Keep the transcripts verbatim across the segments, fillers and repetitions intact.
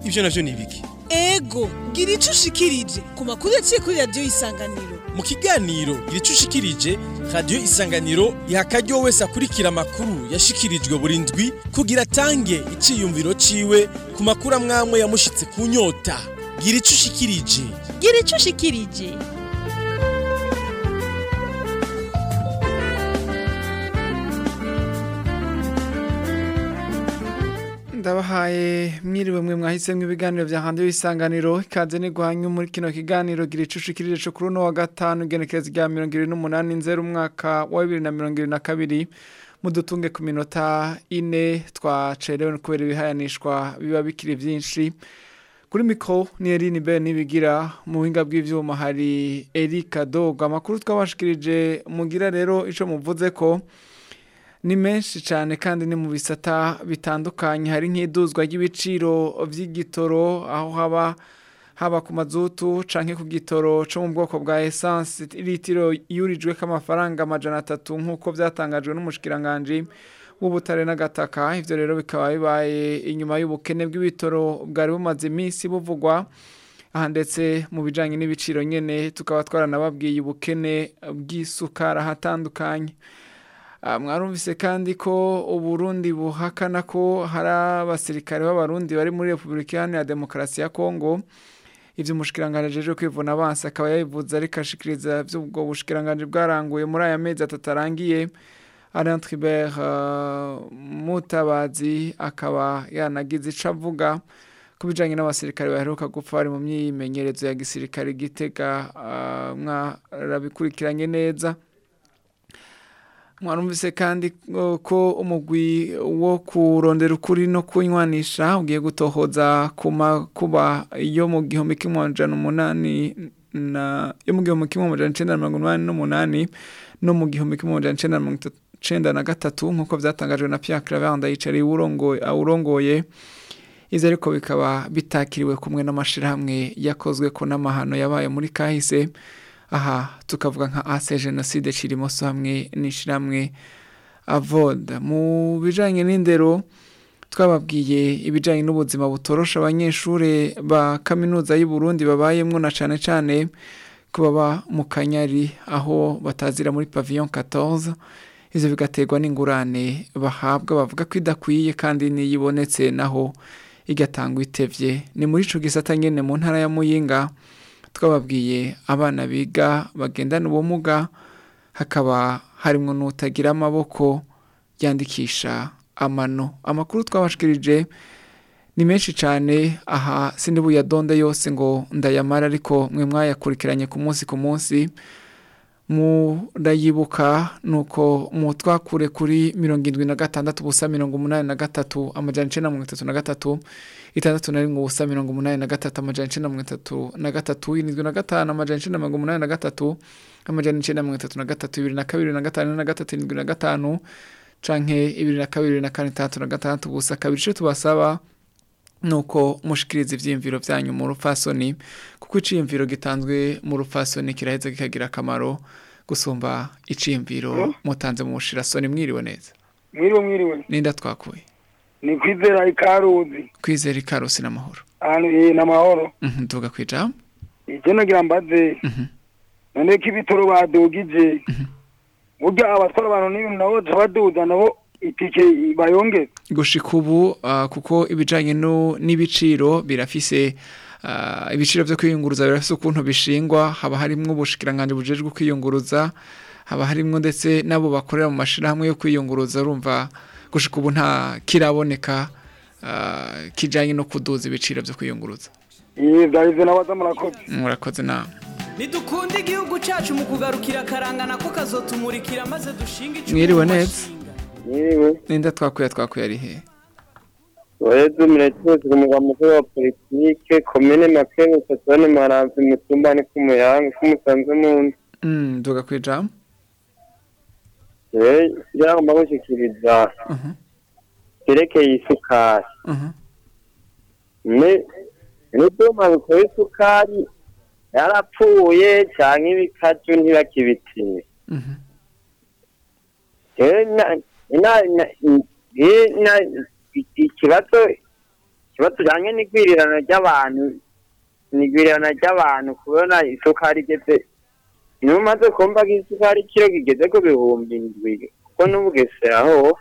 ivyo navyo ni ibiki? Ego, gira ico ushikirije ku makuru yaciye kuri radio Isanganiro. Mu kiganiro gira ico ushikirije, radio Isanganiro iha akaryo wese akurikira amakuru yashikirijwe buri ndwi kugira atange iciyumviro ciwe ku makuru amwamwe yamushitse ku nyota. Gira ico ushikirije. Gira ico ushikirije. Ndabahaye mwiriwe mwe mwahisemwe ibiganiro vya handi w'isanganiro ikaze ni guhanyu muri kino kiganiro gira ico ushikirije cyo kuri no wa gatanu igenekereza rya mirongo ibiri n'umunani nzero umwaka wa bibiri na mirongo ibiri na kabiri mudutunge ku minota ine twacerewe kubera ibihayanishwa biba bikiri vyinshi kuri mikro ni Eline Ben nibigira mu buhinga bw'ivyuma hari Erika Doga amakuru twabashikirije mugira rero ico muvuze ko ni menshi cyane kandi ni mu bisata bitandukanye hari nk'iduzwa ry'ibiciro vy'igitoro aho haba haba ku mazutu canke ku gitoro cyo mu bwoko bwa essence litiro yurijwe k'amafaranga amajana atatu nk'uko byatangajwe n'umushikiranganje w'ubutare n'agataka ivyo rero bikaba bibaye inyuma y'ubukene bw'ibitoro bwari bumaze iminsi buvugwa aha ndetse mu bijanye n'ibiciro nyene tukaba twaranababwiye ubukene bw'isukara hatandukanye. Mwarumvise kandi ko Uburundi buhakana ko hari abasirikare b'abarundi bari muri Republika Iharanira Demokarasi ya Kongo ivyo umushikiranganje aje kwivuna abansi akaba yabivuze ariko ashikiriza vy'ubwo bushikiranganje bwaranguye muri aya mezi atatarangiye Alain Tribert uh, Mutabazi akaba yanagize ico avuga kubijanye n'abasirikare baheruka gupfa bari mu myimenyerezo ya gisirikare Gitega uh, mwarabikurikiranye neza. Mwarumvise kandi ko umugwi wo kurondera ukuri no kunywanisha ugiye gutohoza kuma kuba yo mu gihumbi kimwe amajana umunani na yo mu gihumbi kimwe amajana icenda na mirongo inani n'umunani no mu gihumbi kimwe amajana icenda na mirongo icenda na gatatu nk'uko vyatangajwe na Pierre Claver Ndayicariye urongoye awurongoye ivyo ariko bikaba bitakiriwe kumwe n'amashirahamwe yakozwe ko n'amahano yabaye muri kahise. Aha tukavuga nka ase genocide Cirimoso hamwe n'ishiramwe Avoda mu bijanye n'indero twababwiye ibijanye n'ubuzima butorosha abanyeshure ba kaminuza y'u Burundi babayemwo na cane cane kubaba mu Kanyari aho batazira muri pavillon quatorze ivyo bigaterwa n'ingurane bahabwa bavuga ko idakwiye kandi niyibonetse naho igatangwa itevye ni muri ico gisata nyene mu ntara ya Muyinga twababwiye abana biga bagendana ubumuga hakaba harimo n'utagira amaboko yandikisha amano amakuru twabashikirije ni menshi cyane aha sindibuye adonda yose ngo ndayamara ariko mwe mwayakurikiranye ku munsi ku munsi murayibuka nuko mu twakure kuri mirongo indwi na gatandatu ubusa mirongo umunani na gatatu amajana icenda na mirongo itatu na gatatu itandatu na rimwe ubusa mirongo umunani na gatatu amajana icenda na mirongo itatu na gatatu indwi na gatanu amajana icenda na mirongo umunani na gatatu amajana icenda na mirongo itatu na gatatu ibiri na kabiri na gatanu na gatatu indwi na gatanu canke ibiri na kabiri na kane itandatu na gatandatu ubusa kabiri ico tubasaba nuko mushikiriza ivyimviro vyanyu mu rufasoni kuko iciyumviro gitanzwe mu rufasoni kiraheza kikagira akamaro gusumba iciyumviro mutanze mu mushirasoni. Mwiriwe neza. Mwiriwe mwiriwe. Ninda twakuye. Ni Kwizera Ikaruzi. Kwizera Ikaruzi n'amahoro. Ano eh n'amahoro. Mhm tuga kwija. Ije nagira mbaze. Mhm. None kibitoro badugije. Mhm. Burya abatwara abantu n'ibintu nabo baduza nabo itike bayonge gushika ubu uh, kuko ibijanye no n'ibiciro birafise uh, ibiciro byo kwiyunguruza birafise ukuntu bishingwa haba harimwo ubushikiranganje bujejwe kwiyunguruza haba harimwo ndetse nabo bakorera mu mashirahamwe yo kwiyunguruza urumva gushika ubu nta kiraboneka uh, kijanye no kuduza ibiciro byo kwiyunguruza. Ye byaje nabaza murakoze. Murakoze na Nidukunde igihugu cacu mu kugarukira karangana ko kazotumurikira maze dushinga ico. Mwiriwe neza. Yewe ninda twakuye twakuye ari he Wewe mleteze kumugwa mukuru wa politike komene makene satone maramvi mutumba ni kumuyanga kumusanze munsi mm doga kwija eh ya mbashikiriza mhm kereke isukari mhm ne ne toma ko isukari yarapfuye cyangwa ibikaju ntibakibitine mhm eh na na na ikibazo ikibazo tujyanye n'igwirirana ry'abantu n'igwirirana ry'abantu kubona isukari igeze niyo maze kumva ko isukari ikiro kigeze ku bihumbi indwi kuko n'ubugesera ho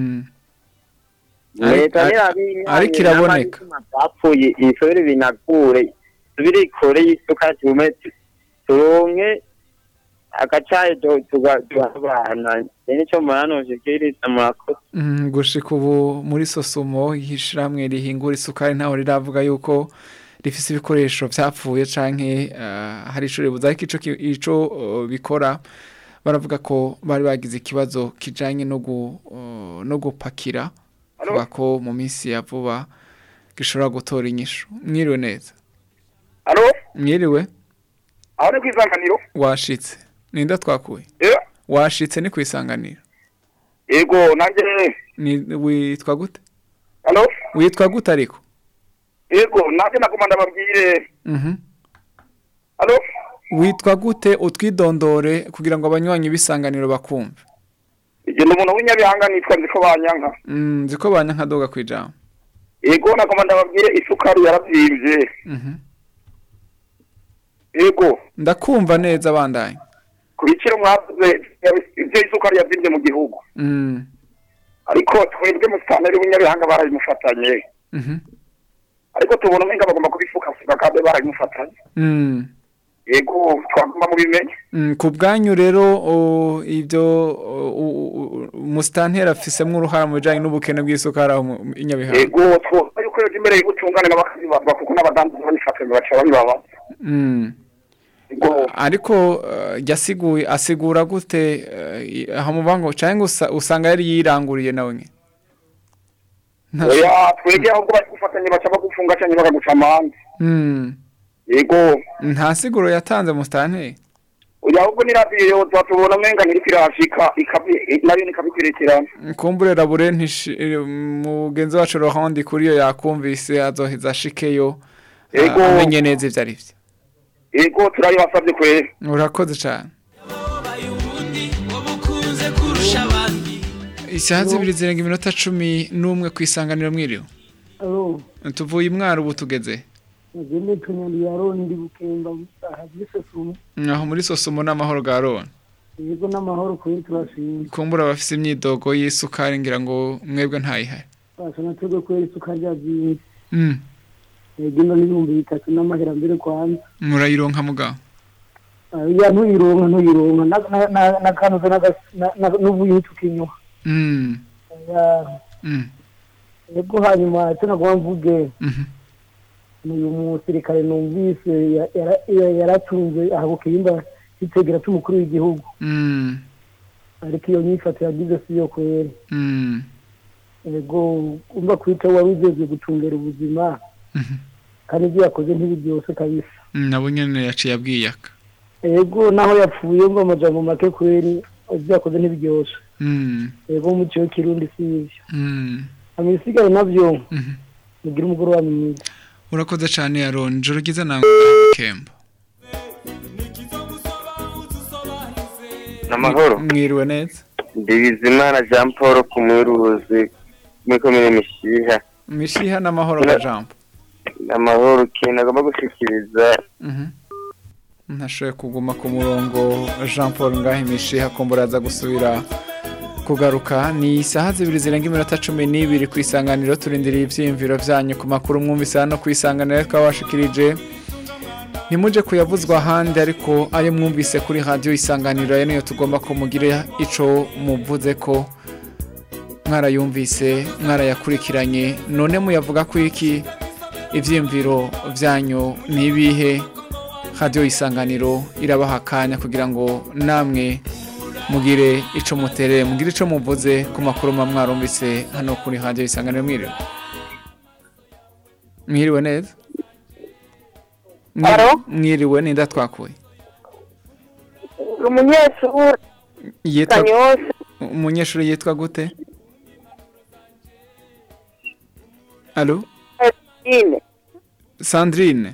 leta ariko iraboneka bapfuye isubire binagure subire ikore y'isukari tume turonke agacaye tugabana nicyo murano shikiriza murakoze gushika ubu muri sosumo hishiramwe rihingura isukari ntaho riravuga yuko rifise ibikoresho vyapfuye canke hari ico ribuza ariko ico ico bikora baravuga ko bari bagize ikibazo kijanye no no gupakira kuba ko mu minsi ya vuba gishobora gutora inyishu mwiriwe neza Alo mwiriwe aho ni kwisanganiro washitse ninda twakuye eh washitse ni kwisanganiro yego nanje ni witwa gute Alo witwa gute ariko yego nanje nakomanda babwire mhm Alo witwa gute utwidondore kugira ngo abanywanyi bisanganiro bakumve ije n'umuntu w'inyabihanga nitwa nziko banyanka mm nziko banyanka doga kwijambo yego nakomanda babwire isukari yaravyimbye mhm yego ndakumva neza bandanye ku biciro mwavuze ibyo isukari yazimvye mu gihugu mm ariko twebwe mu staneri w'inyabihanga barayimufatanye mhm ariko tubona umenga bagomba kubifuka fuka kandi barayimufatanye mm yego twagomba mu bimenye mm ku bwanyu rero ibyo mustantera afisemo uruhara mu bijanye n'ubukene bw'isukari aho inyabihanga yego two yuko yo imbere y'ubutungane n'abakazi bavuga n'abadandaza banifatanye bacha babibaba mm ariko yasiguye asigura gute aho mubango cyangwa usanga yari yiranguriye nawe nke oya twege ahubwo bari gufatanya baca bagufunga cyane bakaguca amande mm yego nta siguro yatanze mustante oya ahubwo ni radio yo twatubona menga niri kirashika ikabi nayo nikabikwirekerana kumburera bure ntishi mugenzi wacu Rohandi kuri yo yakumvise azoheza shikeyo yego amenye neza ivyo ari byo yego turayibasabye kwere urakoze cyane isaha zibiri zirenga iminota cumi n'umwe ku isanganiro mwiriwe tuvuye imwaro ubu tugeze Ngende tunyandi ya Rondi bukemba aha gisosumo aho muri sosumo n'amahoro ga Ron yego n'amahoro kuri turashimye kumbura bafise imyidogo y'isukari ngira ngo mwebwe ntayihari basa natwe ko isukari yagiye mm yego n'ibihumbi bitatu n'amahera mbere kwanza murayironka mugabo ya ntuyironka ntuyironka na na kanuza na n'ubuyi tukinywa mm ya mm yego hanyuma tunagwa mvuge mhm uyu musirikare numvise yaratunze aho kiyimba kitegera cy'umukuru w'igihugu mm ariko iyo nyifato yagize siyo kwere mm yego umva kwita warugeze gutungera ubuzima mhm kandi ibyo yakoze ntibiryose kabisa nabo nyene yaciye abwiyaka yego naho yapfuye ngo amajambo make kweri ibyo yakoze ntibiryose mm yego mu cyo kirundi sivyo mm amisigaye navyo mhm mugira umugoroba mwiza urakoze cyane ya Ron joro giza nango kemba namahoro mwiriwe neza Ndibizimana Jean Paul kumuruzi muri komine Mishiha Mishiha n'amahoro ga Jean namahoro kina gomba gushikiriza mhm ntashoye kuguma ku murongo Jean Paul ngahe Mishiha komburaza gusubira kugaruka ni isaha zibiri zirenga iminota cumi n'ibiri ku isanganiro turindiriye ivyiyumviro vyanyu ku makuru mwumvise hano ku isanganiro twabashikirije nimuje kuyavuzwa ahandi ariko ayo mwumvise kuri radio isanganiro ayo niyo tugomba kumugire ico muvuze ko mwarayumvise mwarayakurikiranye none muyavuga ko iki ivyiyumviro vyanyu nibihe radio isanganiro irabaha akanya kugira ngo namwe mugire ico muterere mugire ico muvuze ku makuru mwarumvise hano kuri radio isanganiro mwiriwe mwiriwe neza mwiriwe ninda twakuye umunyeshuri yitwa umunyeshuri yitwa gute Allo Sandrine Sandrine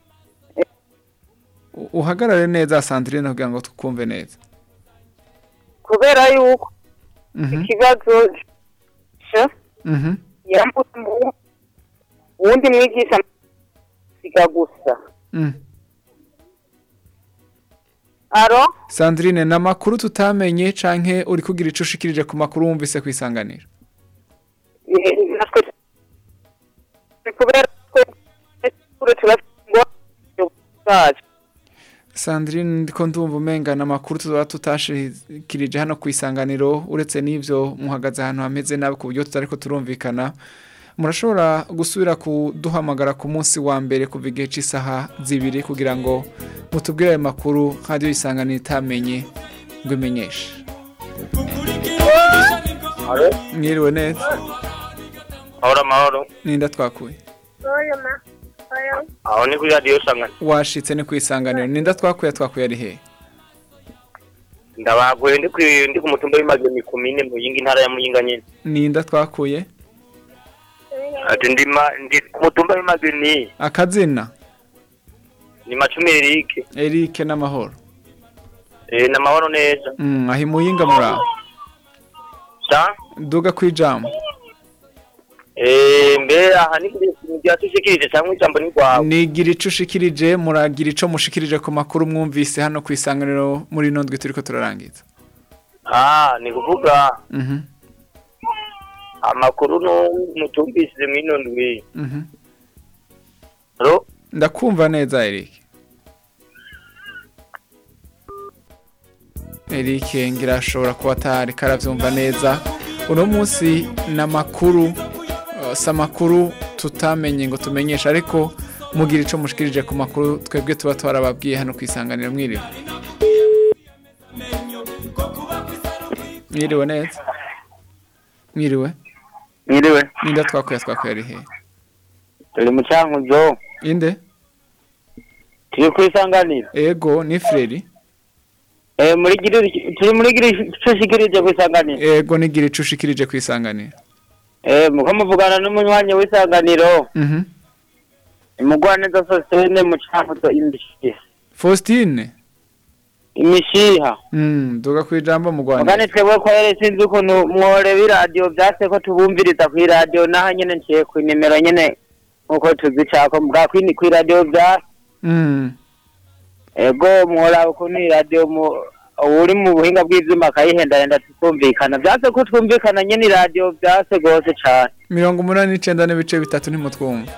uhagarare neza Sandrine kugira ngo tukumve neza kubera yuko ikibazo mhm uwundi mwigisha siga gusa Mm. aro Sandrine na makuru tutamenye canke uri kugira ico ushikirije ku makuru wumvise kwisanganira. natwe kubera ko turafungwa Sandrine ndiko ndumva umenga na makuru tuba tutashikirije hano kwisanganiro uretse n'ivyo muhagaze ahantu hameze nabi ku buryo tutariko turumvikana. Murashobora gusubira kuduhamagara ku munsi wa mbere kuva igihe cy'isaha zibiri kugira ngo mutubwire ayo makuru radio isanganiro itamenye ngo imenyeshe. aro Mwiriwe neza. ahora mahoro Ninda twakuye. aho ni kuri radio Isanganiro Washitse ni kwisanganiro. Ninda twakuye twakuye ari he? ndabaguye ndi ku ndi ku mutumba w'imageni komine Muyinga intara ya Muyinga nyene Ninda twakuye. ati ndima ndi ku mutumba w'imageni Akazina ni Macumi Eric Eric n'amahoro. eh na mahoro neza Mm, ahi Muyinga muraho. sa Duga kwijambo. eh mbe aha ni kuri byatushikirije cyangwa ijambo ni kwawe Nigira ico ushikirije muragira ico mushikirije ku makuru mwumvise hano kwisanganiro muri nondwe turiko turarangiza. ah ni kuvuga Mhm. amakuru no mutumvise mwino ndwi Mhm. ro Ndakumva neza Eric. Eric ngira ashobora kuba atari karavyumva neza. Uno munsi na makuru uh, sa makuru tutamenye ngo tumenyesha ariko mugira ico mushikirije ku makuru twebwe tuba twarababwiye hano kwisanganira mwiriwe. Mwiriwe neza. Mwiriwe. Mwiriwe Ninda twakuye twakuye ari he? turi mu cyankuzo Inde? turi kwisanganira Ego ni Freri. eh muri giri turi muri giri tushikirije kwisanganira Ego nigira ico ushikirije kwisanganira. eh muko muvugana n'umunywanyi w'isanganiro Mhm. imugwaneza sosene mu cyankuzo imbishye Faustine. imishiha Mm, duga kwijambo mu Rwanda. mugane twebwe ko yari sinzi ukuntu mwore b'iradio byase ko tubumviriza ku iradio naho nyene nciye ku nimero nyene nkuko tuzi cyako mbwa kwini ku iradio bya Mm. ego mwora ukuntu iradio mu uri mu buhinga bw'ivyuma kayihendahenda tukumvikana byase ko twumvikana nyene iradio byase gose cyane mirongo umunani n'icenda n'ibice bitatu ntimutwumva.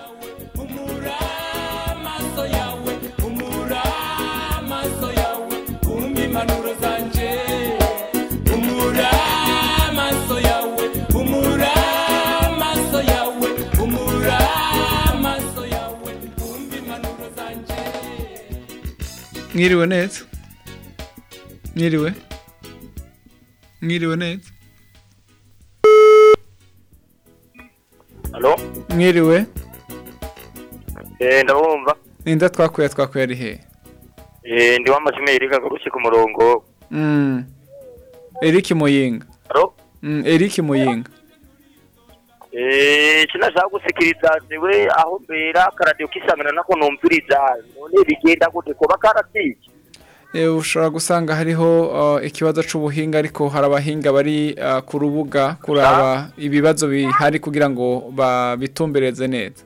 Mwiriwe neza. Mwiriwe. Mwiriwe neza. Allo Mwiriwe. eh ndabumva Ninda twakuye twakuye ari he? eh ndi w'amashime Erika garushye ku murongo Mm. Eric Muyinga. allo Mm, Eric Muyinga. eh kinashaka gusikiriza zewe aho mbera karadio kisangana nako numviriza none bigenda gute ko bakarasije Eh ushobora gusanga hariho uh, ikibazo c'ubuhinga ariko harabahinga bari uh, ku rubuga kuraba ibibazo bihari kugira ngo babitumbereze neza.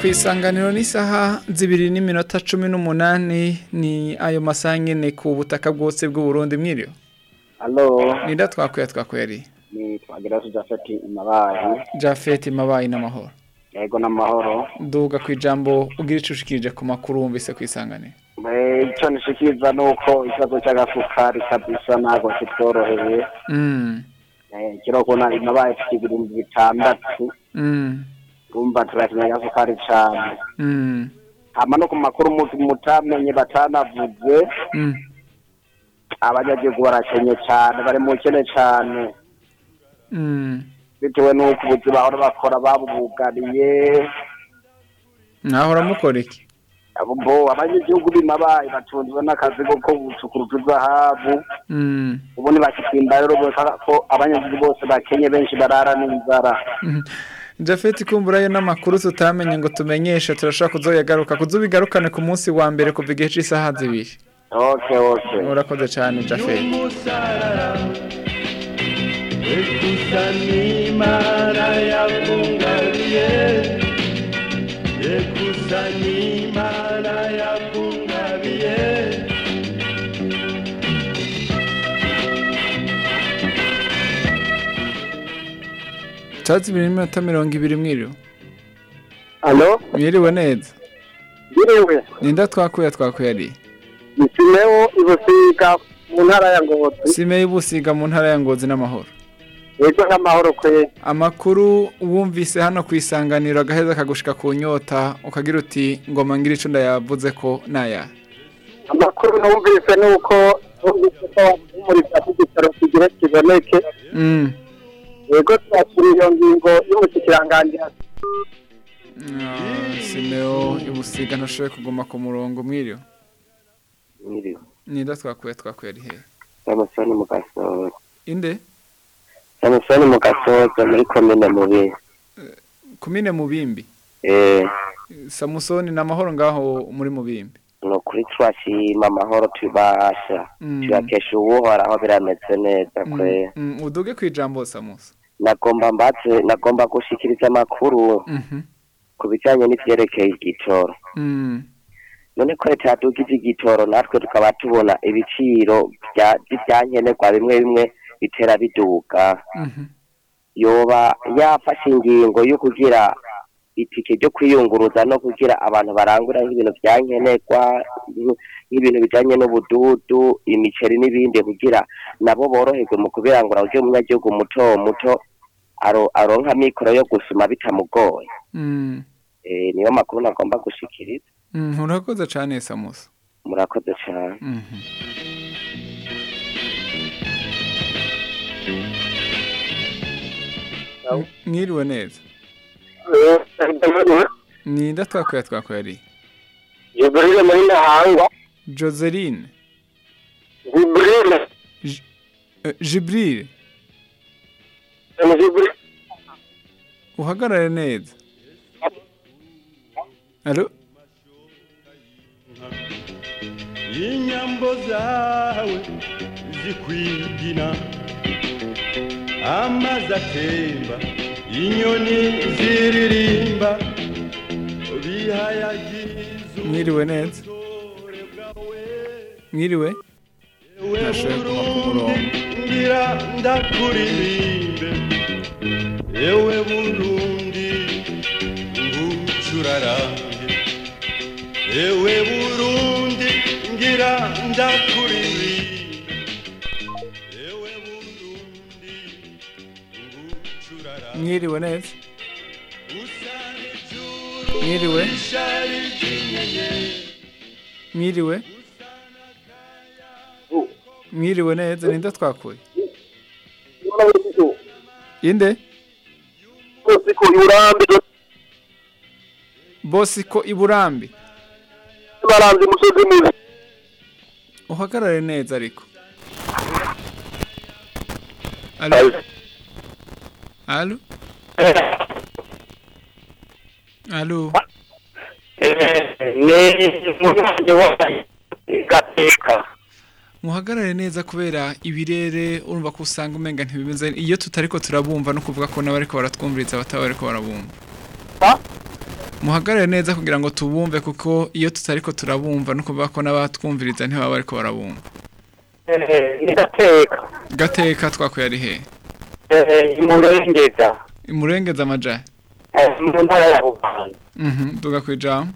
kwisanganiro n'isaha zibiri n'iminota cumi n'umunani ni ayo masaha nyene ku butaka bwose bw'u Burundi mwiriyo. Allo. Ninda twakuye twakuye ari. Ni twagira Jafet Mabayi. Jafet Mabayi n'amahoro. Yego n'amahoro. Duga kwijambo ugira icushikirije ku makuru wumvise kwisanganira. Eh icyo nishikiza nuko ikibazo cy'agasukari kabisa nago kitoroheye. Mm. Eh kiroko na Mabayi tukibirindi bitandatu. Mm. Rumba turakeneye agasukari cyane. Mm. Hama no ku makuru mutamenye batanavuze. Mm. Abanyagihugu barakenye cyane bari mu kene cyane. Mm. Bitewe nuko ubuzi bahora bakora babugariye. Nahora mukora iki? Abo abanyagihugu b'Imabayi batunzwe n'akazi ko gucukura zahabu. Mm. Ubu ni bakitsimba rero bose ko abanyagihugu bose bakenye benshi barara n'inzara. Jafet kumburayo n'amakuru tutamenye ngo tumenyeshe turashaka kuzoyagaruka kuzubigarukane ku munsi wa mbere kuva igihe cy'isaha zibiri. Okay okay. Urakoze cyane Jafet. Ekusani mara ya kungalie. Ekusani mara ya kungalie. Tatu bibiri n'iminota mirongo ibiri mwiriwe. Allo? Mwiriwe neza. Mwiriwe. Ninda twakuye twakuye ari. Simeo ibusiga mu ntara ya Ngozi. Simeo ibusiga mu ntara ya Ngozi n'amahoro. Yego n'amahoro kwe. Amakuru wumvise hano kwisanganira agaheza kagushika ku nyota ukagira uti ngoma ngira ico ndayavuze ko naya. Amakuru numvise nuko numvise ko muri cyatugitaro kigira kiboneke. Mm. Yego twakiri iyo ngingo y'umukirangangira. Ah, Simeo ibusiga ntashoboye kuguma ku murongo mwiriwe. Mwiriwe. Ninda twakuye twakuye ari he? Samusoni mu Gasoza. Inde? Samusoni mu Gasoza muri komine Mubimbi. Komine Mubimbi? Eh. Samusoni n'amahoro ngaho muri Mubimbi. No kuri twashima amahoro tubasha. Tuyakesha ubuhora aho birameze neza kwe. Mm, uduge kwijambo Samusa. Nagomba mbatse nagomba gushikiriza amakuru. Mhm. Kubijanye n'ivyerekeye igitoro. Mm. None ko leta yadugije igitoro natwe tukaba tubona ibiciro bya byankenerwa bimwe bimwe bitera biduka. Mhm. Yoba yafashe ingingo yo kugira itike ryo kwiyunguruza no kugira abantu barangura nk'ibintu byankenerwa nk'ibintu bijanye n'ubududu imiceri n'ibindi kugira nabo boroherwe mu kubirangura uje umunyagihugu muto muto aro aronka mikoro yo gusuma bitamugoye. Mm. Eh niyo makuru nagomba gushikiriza. Mm, urakoze cyane Samusa. Murakoze cyane. Mhm. Mwiriwe neza. Ninda twakuye twakuye ari. Jibril muri Nahangwa. Joseline. Jibril. Jibril. Jibril. Uhagarare neza. Allo? Inyambo zawe zikwigina amazi atemba inyoni ziririmba bihayagiza. Mwiriwe neza. Mwiriwe. Nashoboye kuba ku murongo. Ngira ndakuririmbe ewe Burundi ngucurarange ewe Burundi ngira ndakuririmbe ewe Burundi ngucurarange. Mwiriwe neza. Mwiriwe. Mwiriwe. Mwiriwe neza ninda twakuye. Inde? Bosiko Iburambi. Bosiko Iburambi. Barambi musozi muzi. Uhagarare neza ariko. Allo? Allo? Allo? Eh, ne mwana wa gateka. Muhagarare neza kubera ibirere urumva ko usanga umenga ntibimeze iyo tutariko turabumva no kuvuga ko nabariko baratwumviriza batabariko barabumva. muhagarare neza kugira ngo tubumve kuko iyo tutariko turabumva no kuvuga ko n'abatwumviriza ntibaba bariko barabumva. Eh, ni gateka. Gateka twakuye ari he? Eh, imurengeza. Imurengeza amaja. Eh, mu ntara ya Bubanza. Mhm, duga kwijambo.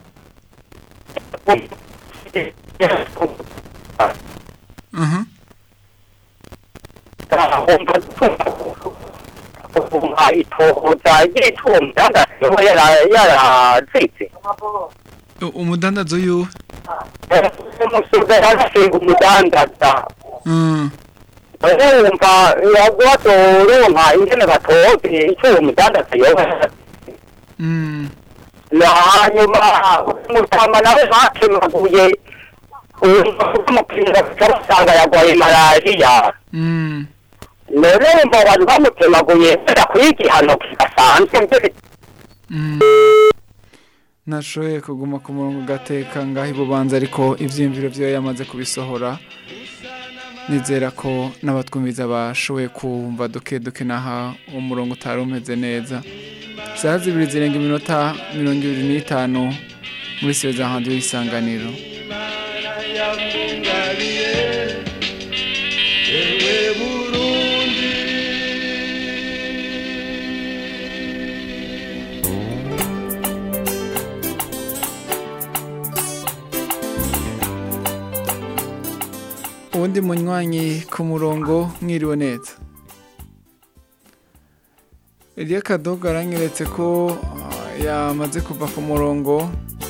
Mhm. Umva itohoza igitumba yo yara yara tsitse. Umudandazo yu. Umusuza yarashinga umudandaza. Mhm. Urumva yagwato urumva ingene batoze icyo umudandaza yo. Mhm. Hanyuma umutama nawe bakemaguye umupira cyasanga yagwaye malariya. Mhm. None mba abantu bamutemaguye kwigihano kidasanzwe. Mhm. Nashoye kuguma ku murongo gateka ngaho Bubanza ariko ivyimviro byo yamaze kubisohora. Nizera ko n'abatwumviza bashoboye kumva duke duke naha umurongo utari umeze neza. Saha zibiri zirenga iminota mirongo ibiri n'itanu muri seza handi y'isanganiro. Uwundi munywanyi ku murongo mwiriwe neza. Elia Kadogo aranyeretse ko yamaze kuva ku murongo.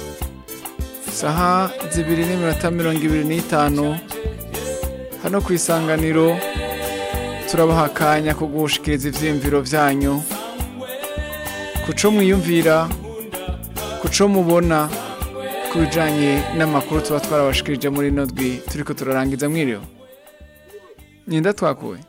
Saha zibiri n'iminota mirongo ibiri n'itanu hano ku isanganiro turabaha akanya ko gushikiriza ivyimviro vyanyu kuco mwiyumvira kuco mubona kubijanye n'amakuru tuba twarabashikirije muri nodwi turiko turarangiza mwiriwe. Ninda twakuye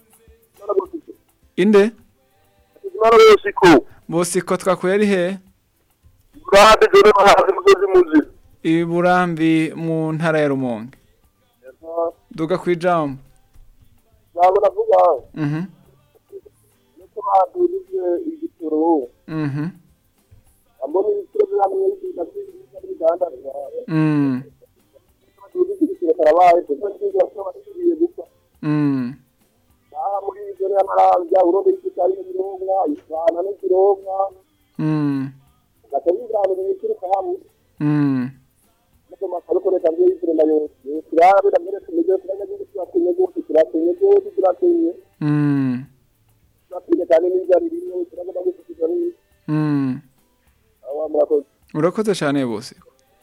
inde Bosiko Bosiko twakuye ari he? Burambi dore bahaze mugozi muzi. Iburambi mu ntara ya Rumonge. Duga kwijambo. Nabo navuga. Mhm. Nuko badurije igitoro. Mhm. Amboni ibitoro byamwe n'ibiganda. Mhm. Badurije igitoro karabaye kuko ngiye gusaba igiye gusa. Mhm. Ah muri ibyo y'amaranja uronde ikitari n'iromwa isana n'iromwa. Mhm. Gatabirana n'ikiri kahamu. Mhm. Nuko makaro ko kandi ibitoro nayo. Kirabe ndamere kumeze kuranya n'icyo kinege kirakenye cyo kirakenye. Mhm. Kirakenye kandi n'inzara irimo kiraga n'ikitari. Mhm. Awa murakoze. Urakoze cyane bose.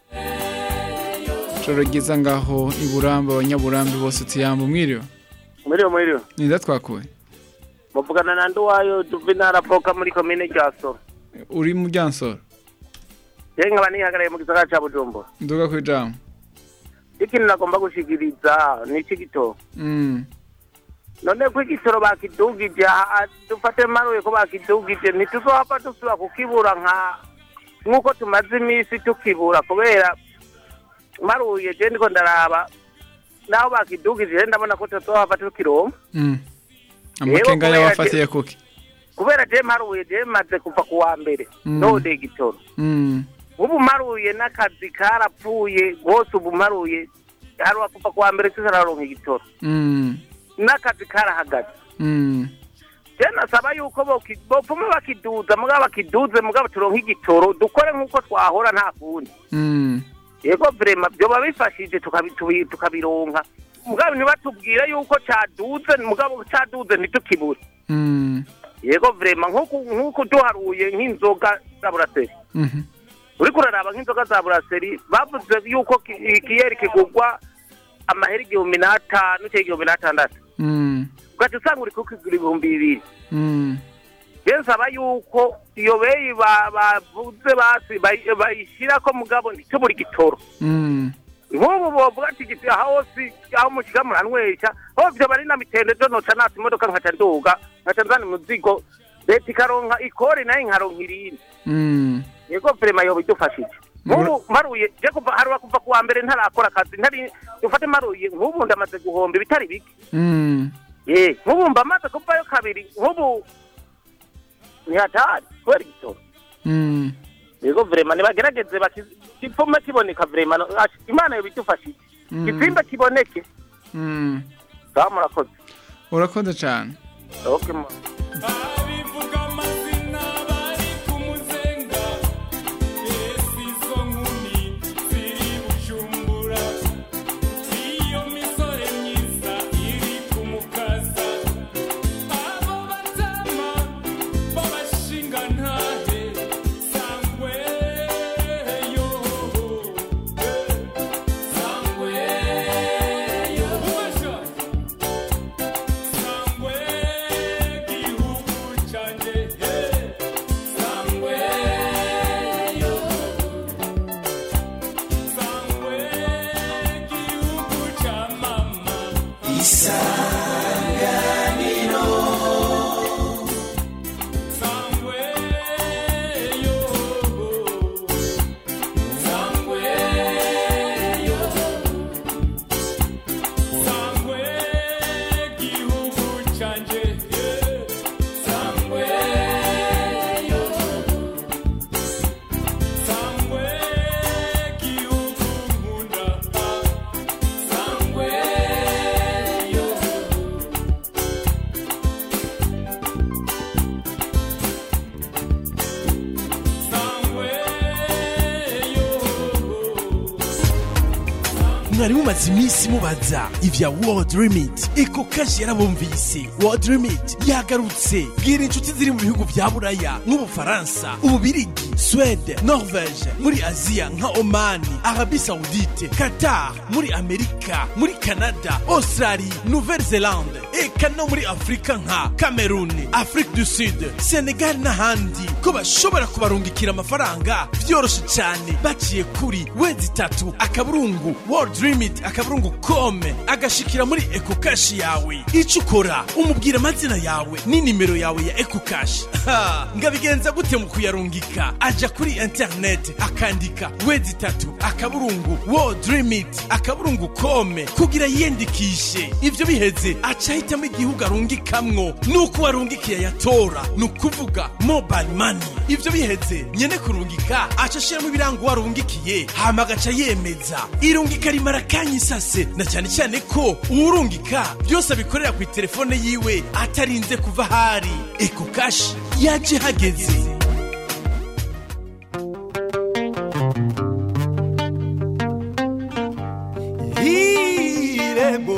Joro giza ngaho Iburamba abanyaburambi bose tiyamba mwiriwe. Mwiriwe mwiriwe. Ninda twakuye. Muvugana na Nduwayo Juvenal Poka muri commune Gasoro. Uri mu Byansoro. Yenga bani hagaraye mu gisagara ca Bujumbura. Nduga kwijambo. Ikintu nagomba gushikiriza ni ikigito. Mm. None ko igitoro bakidugije dufate maruye ko bakidugije ntituzohava dusubira kukibura nka nkuko tumaze imisi tukibura kubera maruye je ndiko ndaraba naho bakidugije ndabona ko tuzohava tukiroma. Mm. Amakenga yabafatiye kuki? Kubera je maruye je maze kuva kuwa mbere node igitoro. Mm. Ubu maruye n'akazi karapfuye gose ubu maruye harwa kuva kuwa mbere tuzararonka igitoro. Mm. N'akazi karahagaze. Mm. Tena saba yuko bopfuma bakiduza mugabo bakiduze mugabo turonka igitoro dukore nkuko twahora nta kundi. Mm. Yego vrema byo babifashije tukabironka. Mugabo nibatubwira yuko caduze mugabo caduze ntitukibure. Mm. Yego vrema nkuko nkuko duharuye nk'inzoga za buraseri. Mhm. Uri kuraraba nk'inzoga za buraseri bavuze yuko ikiyeri kigugwa amaheri igihumbi n'atanu cyangwa igihumbi n'atandatu. Mm. Ugati usanga uri kukigura ibihumbi bibiri. Mm. Bensaba yuko iyo beyi bavuze basi bayishira ko mugabo ntitubura igitoro. Mm. Nk'ubu bovuga ati giti hose aho mushiga muranwesha ho byo bari na mitende do noca nati imodoka nkaca nduga nkaca nzana umuzigo leta ikaronka ikori nayo nkaronka irindi. Mm. Yego prema yo bidufashije. Nk'ubu maruye je kuva harwa kuva kuwa mbere ntarakora akazi ntari dufate maruye nk'ubu ndamaze guhomba bitari biki. Mm. Eh nk'ubu mbamaze kuvayo kabiri nk'ubu ni hatari kweri gitoro. Mm. yego vrema nibagerageze bakipfume kiboneka vrema Imana yo bitufashije kipimba kiboneke mm sawa murakoze urakoze cyane okay ma mwari mumaze iminsi mubaza ivya World Remit eko kaje yarabumvise World Remit yagarutse bwira inshuti ziri mu bihugu vya Buraya nk'Ubufaransa Ububirigi Swede Norvege muri Aziya nka Oman Arabie Saoudite Qatar muri Amerika muri Canada Australia Nouvelle-Zélande eka no muri Afrika nka Cameroon Afrique du Sud Senegal n'ahandi ko bashobora kubarungikira amafaranga vyoroshe cyane baciye kuri wezi tatu akaburungu World Remit akaburungu kome agashikira muri EcoCash yawe icukora umubwira amazina yawe ni nimero yawe ya EcoCash ngabigenza gute mu kuyarungika aja kuri internet akandika wezi tatu akaburungu World Remit akaburungu kome kugira yiyandikishe ivyo biheze acahita mu gihugu arungikamwo nuko warungikiye yatora nukuvuga mobile money ivyo biheze nyene kurungika acashira mu birango warungikiye hama gaca yemeza irungika rimara kanyisase na cyane cyane ko urungika byose bikorera ku telefone yiwe atarinze kuva hari EcoCash yaje hageze Irebo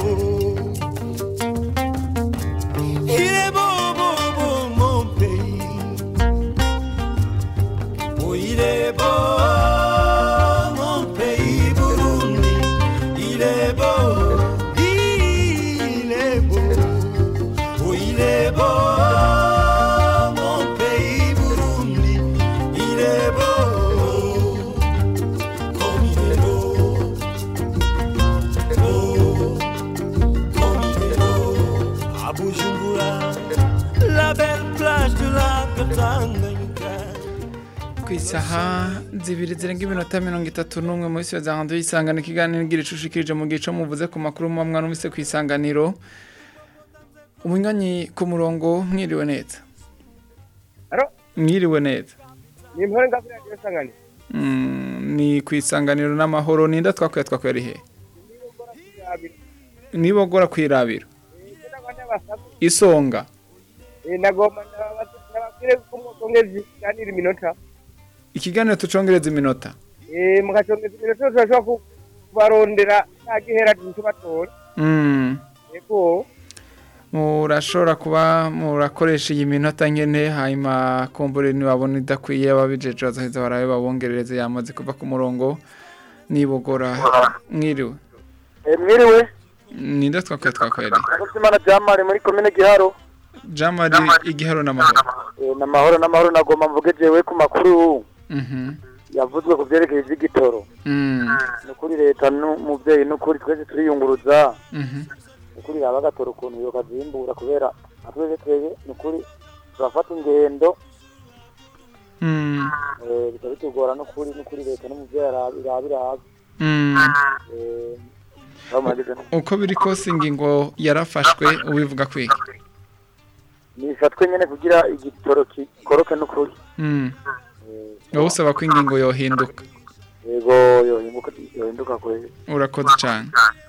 Irebo bo bo mon pays Oh Irebo mon pays Burundi Irebo Irebo Oh Irebo mon pays Burundi Irebo Comme Irebo La belle plage de la Katanga ku isaha zibiri zirenga iminota mirongo itatu n'umwe muri siyo za handi y'isangano ikiganiro ngira icushikirije mu gice muvuze ku makuru mu mwana umvise ku isanganiro umunywanyi ku murongo mwiriwe neza mwiriwe neza ni mpore ngabira y'isangano ni ku isanganiro n'amahoro ninda twakuye twakuye ari he nibogora kwirabira isonga nagoma nabakire kumugongezi kanira iminota ikiganiro tucongereza iminota eh mukacongeza iminota turashobora kubarondera agihera tubatora mm eko murashobora kuba murakoresha iyi minota nyene hanyuma kombure ni babona idakwiye ababijeje bazaheza barabe babongerereze yamaze kuva ku murongo nibogora mwiriwe eh mwiriwe ninde twakuye twakwere Simana Jamari muri commune Giharo Jamari igiharo n'amahoro eh n'amahoro n'amahoro nagoma mvuge jewe ku makuru mhm yavuzwe ku byerekeye igitoro mhm nukuri leta n'umuvyeyi nukuri twese turiyunguruza mhm nukuri yabagatoro ukuntu yo kazimbura kubera atweze twege nukuri turafata ingendo mhm eh bitagora nukuri nukuri leta n'umuvyeyi arabira mhm eh uko biri kose ingingo yarafashwe ubivuga kwiki nifatwe nyene kugira igitoro kikoroke n'ukuri mm wowe usaba ko ingingo yohinduka yego yohinduka yohinduka kwe urakoze cyane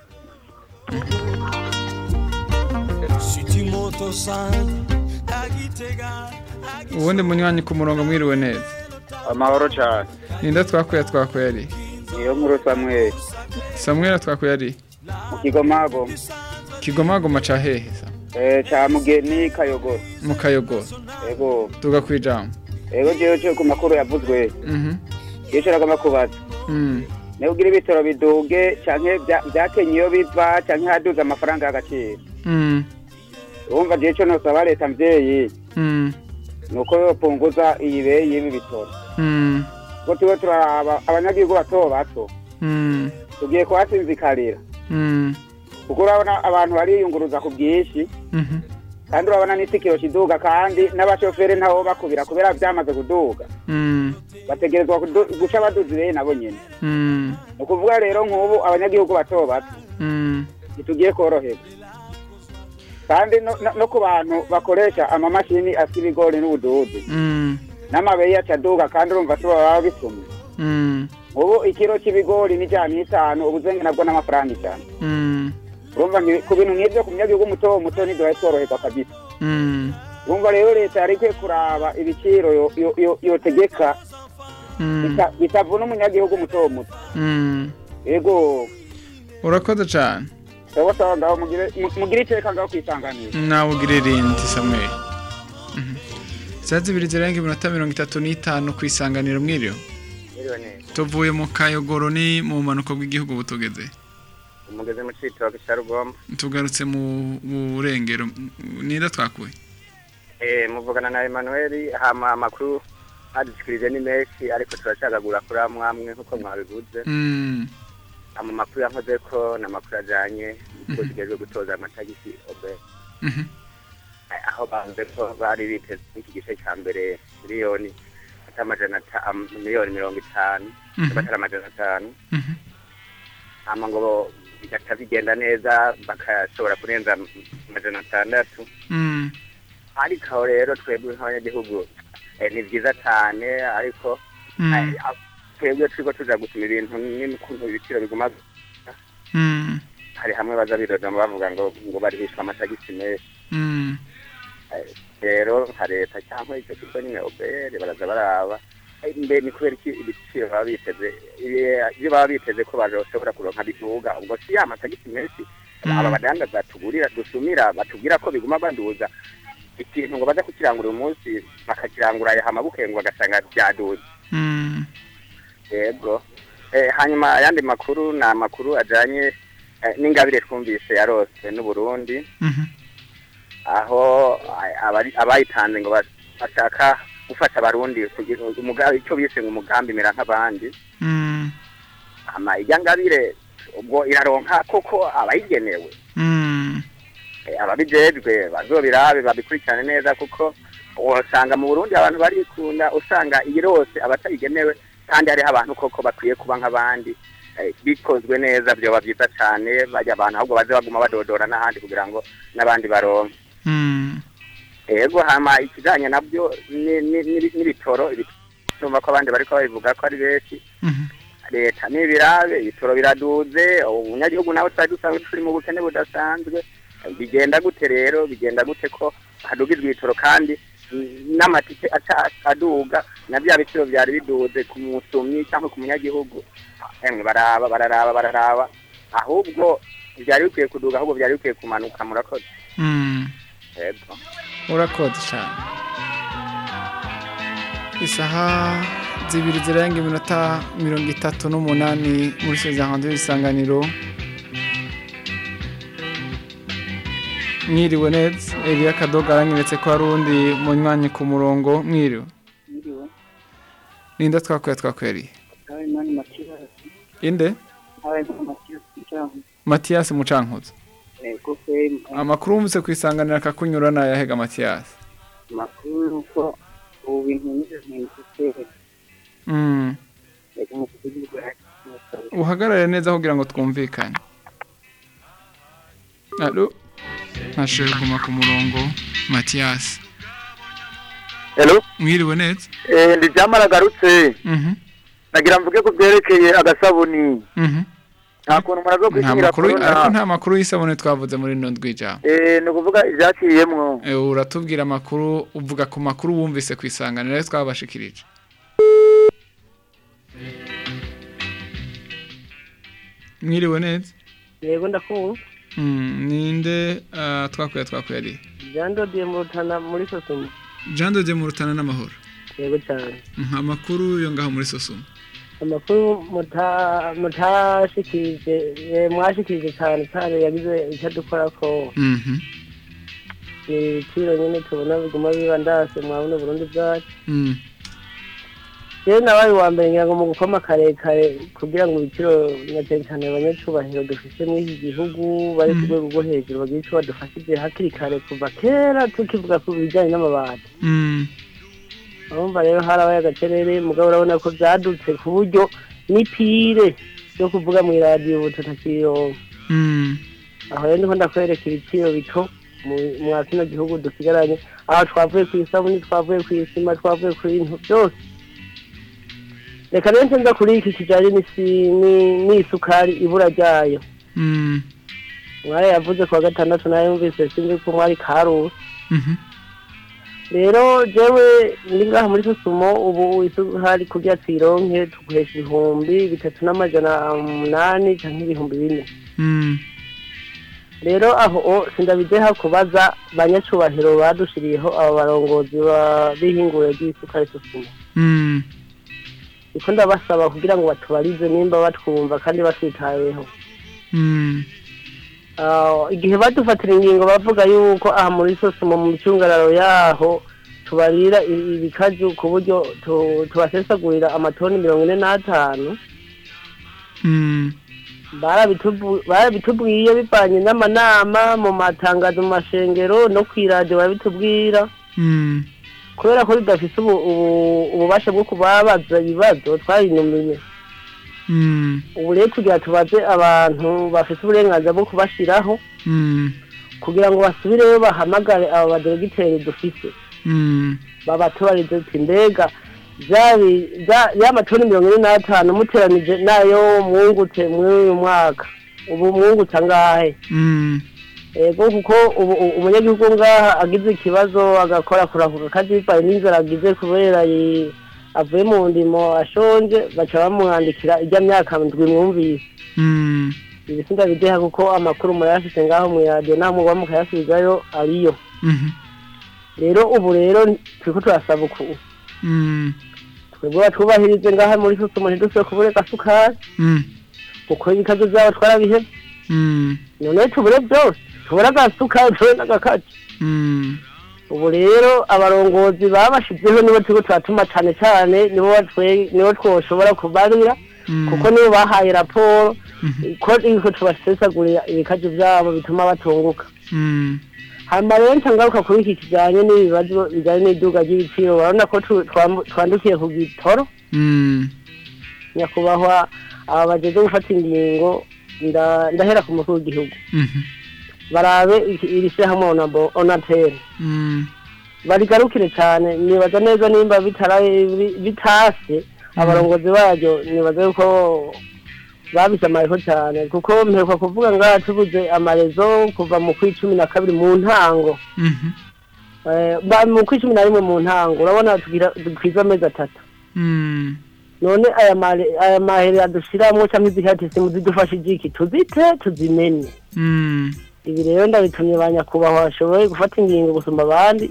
ubundi munywanyi ku murongo mwiriwe neza amahoro cyane ninde twakuye twakuye ari niyo nkuru Samuel Samuel twakuye ari mu Kigomago Kigomago maca hehe eh cha mugeni Kayogoro mu Kayogoro yego tuga kwijambo yego jeyo cyo ku makuru yavuzwe mhm yeshora kama kubaza mhm ne ugira ibitoro biduge canke byakenye iyo biva canke haduza amafaranga y'agaciro mhm urumva jeyo cyo no saba leta mvyeyi mhm nuko yopunguza iyibe yibi bitoro mhm ngo tuwe turaraba abanyagihugu bato bato mhm tugiye kwasinzikarira mhm kuko urabona abantu bariyunguruza ku bwinshi mhm kandi urabona n'itikiro kiduga kandi n'abashoferi ntaho bakubira kubera byamaze kuduga mhm bategerezwa guca baduzire nabo nyene mhm ukuvuga rero nk'ubu abanyagihugu bato bato mhm tugiye koroherwa kandi no, no, no ku bantu bakoresha amamashini asya ibigori n'ubududu mhm n'amabeyi acaduga kandi urumva tuba baba bisumye mhm ubu ikiro cy'ibigori ni jana itanu ubuzenge nabwo n'amafaranga ijana mhm urumva ku bintu nk'ibyo ku munyagihugu muto muto niduhaye tworoherwa kabisa mhm urumva rero leta yari ikwiye kuraba ibiciro yotegeka bitavuna umunyagihugu muto muto mhm yego urakoze cyane sawa sawa ngaho mugire mugire iteka ngaho kwisanganira nawe ugire rindi Samuel mhm Sazi bibiri zirenga iminota mirongo itatu n'itanu kwisanganira mwiriyo tuvuye mu Kayogoro ni mu manuko bw'igihugu butugeze umugeze mu citoke cya Rugombo tugarutse mu burengero nida twakuye eh muvugana na Emmanuel hama amakuru adishikirije ni menshi ariko turacagagura kuri amwamwe nkuko mwabivuze mm ama makuru yankoze ko na makuru ajanye ko kigeze gutoza amatagisi obe mhm aho banze ko bari biteze iki gice cya mbere miliyoni amajana miliyoni mirongo itanu batara amajana atanu hama ngo bigaca bigenda neza bakashobora kurenza amajana atandatu ariko aho rero twebwe nk'abanyagihugu ni byiza cyane ariko twebwe turiko tuja gusoma ibintu n'ukuntu ibiciro biguma hari hamwe baza biroza bavuga ngo ngo barihishwa amatagisi menshi rero nka leta cyangwa icyo kigo nyine obere baraza baraba mbe ni kubera iki ibiciro baba biteze iyo baba biteze ko bashobora kuronka biduga ubwo si ya matagisi menshi aba badandaza tugurira dusumira batubwira ko biguma banduza ikintu ngo baza kukirangura umunsi bakakirangura aya hamabuke ngo agasanga byaduze yego hanyuma ayandi makuru ni amakuru ajanye n'ingabire twumvise yarose n'Uburundi aho abayitanze ngo bashaka gufasha abarundi kugira umugambi icyo bise ngo umugambi mera nk'abandi mm ama ijangabire ubwo iraronka koko abayigenewe mm ababijejwe bazobirabe babikurikirane neza kuko usanga mu Burundi abantu barikunda usanga iyirose abatayigenewe kandi hari abantu koko bakwiye kuba nk'abandi bikozwe neza byo babyiza cyane bajya abantu ahubwo baze baguma badodora n'ahandi kugira ngo n'abandi baronke mm ego hama ikijanye nabyo n'ibitoro numva ko abandi bariko babivuga ko ari benshi leta n'ibirabe ibitoro biraduze umunyagihugu nawe twari dusanzwe turi mu bukene budasanzwe bigenda gute rero bigenda gute ko hadugizwe ibitoro kandi n'amatike aduga na bya biciro byari biduze ku musumyi cyangwa ku munyagihugu emwe baraba bararaba bararaba ahubwo byari bikwiye kuduga ahubwo byari bikwiye kumanuka murakoze mm ego urakoze cyane isaha zibiri zirenga iminota mirongo itatu n'umunani muri sezahando y'isanganiro mwiriwe neza Elia Kadoga aranyeretse ko hari undi munywanyi ku murongo mwiriwe mwiriwe ninda twakuye twakweriye inde Mathias Mucankuzo amakuru wumvise kwisanganira akakunyura nayahega Mathias amakuru uko ubu bintu n'ibintu mm uhagarare neza kugira ngo twumvikane allo nashobora kuma ku murongo Mathias Hello? Mwiriwe neza. Eh ndi Jamara garutse. Mhm. Nagira mvuge ko byerekeye agasabuni. Mhm. Nta kuntu murazo kwikinira corona. Ariko nta makuru y'isabune twavuze muri no ndwija. Eh no kuvuga ibyaciyemwo. Eh uratubwira amakuru uvuga ku makuru wumvise kwisanganira twabashikirije. Mwiriwe neza. Yego ndakumva. Mm ninde uh, twakuye twakuye ari. Jando de Murutana muri Sosumo. Jando de Murutana n'amahoro. Yego cyane. Nka makuru yo ngaho muri Sosumo. Amakuru muta mutashikije mwashikije cyane cyane yagize icyo dukora ko. Mhm. Ni tiro nyene tubona biguma bibandase mwabona Burundi bwacu. Mhm. Ye nabaye wa mbere ngira ngo mu gukoma kare kare kugira ngo ibiciro nyacane abanyacubahiro dufise mu iki gihugu bari ku rwego rwo hejuru bagira icyo badufashije hakiri kare kuva kera tukivuga ku bijyanye n'amabati. Mhm. Urumva rero harabaye agacerere mugabo urabona ko byadutse ku buryo n'ipire yo kuvuga mu radio ubu tutakiriyo. Mhm. Aho rero niho ndakwereka ibiciro bito mu mwakino gihugu dusigaranye aho twavuye ku isabuni twavuye ku isima twavuye ku bintu byose. Reka rero nza kuri iki kijanye n'isukari ibura ryayo. Mhm. Mwari yavuze kwa gatandatu nayo yumvise sinzi ko mwari karusi. Mhm. Rero jewe ndi ngaha muri Sosumo ubu isukari kugira twironke tuguhesha ibihumbi bitatu n'amajana umunani canke ibihumbi bine. Mhm. Rero aho sindabideha kubaza banyacubahiro badushiriyeho abo barongozi bihingura ry'isukari Sosumo. Mhm. Iko ndabasaba kugira ngo batubarize nimba batwumva kandi batwitayeho. Mhm. Ah igihe badufatira ingingo bavuga yuko aha muri Sosumo mu cyungararo yaho tubarira ibikaju ku buryo tubasesagurira amatoni mirongo ine n'atanu. Mhm. barabitubwiye bivanye n'amanama mu matangazo mu mashengero no kwiradio babitubwira. Mhm. Kubera ko bidafise ububasha bwo kubabaza ibibazo twarinumiye. Mhm. Ubu rero tugira tubaze abantu bafite uburenganzira bwo kubashiraho. Mhm. Kugira ngo basubireyo bahamagare aba baderegiteri dufise. Mhm. Babatubarize ati mbega byari ya matoni mirongo ine n'atanu muteranije nayo mwungutse mw'uyu mwaka. Ubu mwungutse angahe? Mhm. Ego kuko umunyagihugu ngaha agize ikibazo agakora kuravuga kazi bipaye n'inzara agize kubera avuye mu ndimo ashonje baca bamwandikira ijya myaka ndwi mwumvise. Mhm. Ibisinda bideha kuko amakuru murayafise ngaho mu radio namwe bamukayasubizayo ariyo. Mhm. Rero ubu rero turiko turasaba uku. Mhm. Twebwe twubahirize ngaha muri Sosumo ntidusubire kubureka sukari. Mhm. Kuko ibikazo byabo twarabihe. Mhm. None tubure byose. Tubura gasukari tubura n'agakaci. Mhm. Ubu rero abarongozi babashizeho nibo turiko turatuma cyane cyane nibo batwe nibo twoshobora kubarira kuko nibo bahaye raporo ko iko tubasesagurira ibikaje byabo bituma batunguka. Mhm. Hama rero ntangaruka kuri iki kijanye n'ibibazo bijanye n'iduga ry'ibiciro barona ko twandukiye ku gitoro. Mhm. Nyakubahwa abajeje gufata ingingo ndahera ku mukuru w'igihugu. Mhm. Barabe irishe hamwe onabo onatere. Mhm. Barigarukire cyane nibaza neza nimba bitara bitase abarongozi baryo nibaza yuko babisamaye ko cyane kuko mperuka kuvuga ngaha tubuze amarezo kuva mu kwicumi na kabiri mu ntango. Mhm. Eh ba mu kwicumi na rimwe mu ntango urabona tugira dukwiza amezi atatu. Mhm. None aya mare aya mahere adushiramwo cyangwa izihati simuzidufasha igiki tuzite tuzimenye. Mhm. Ibi rero ndabitumye banyakubahwa bashoboye gufata ingingo gusumba abandi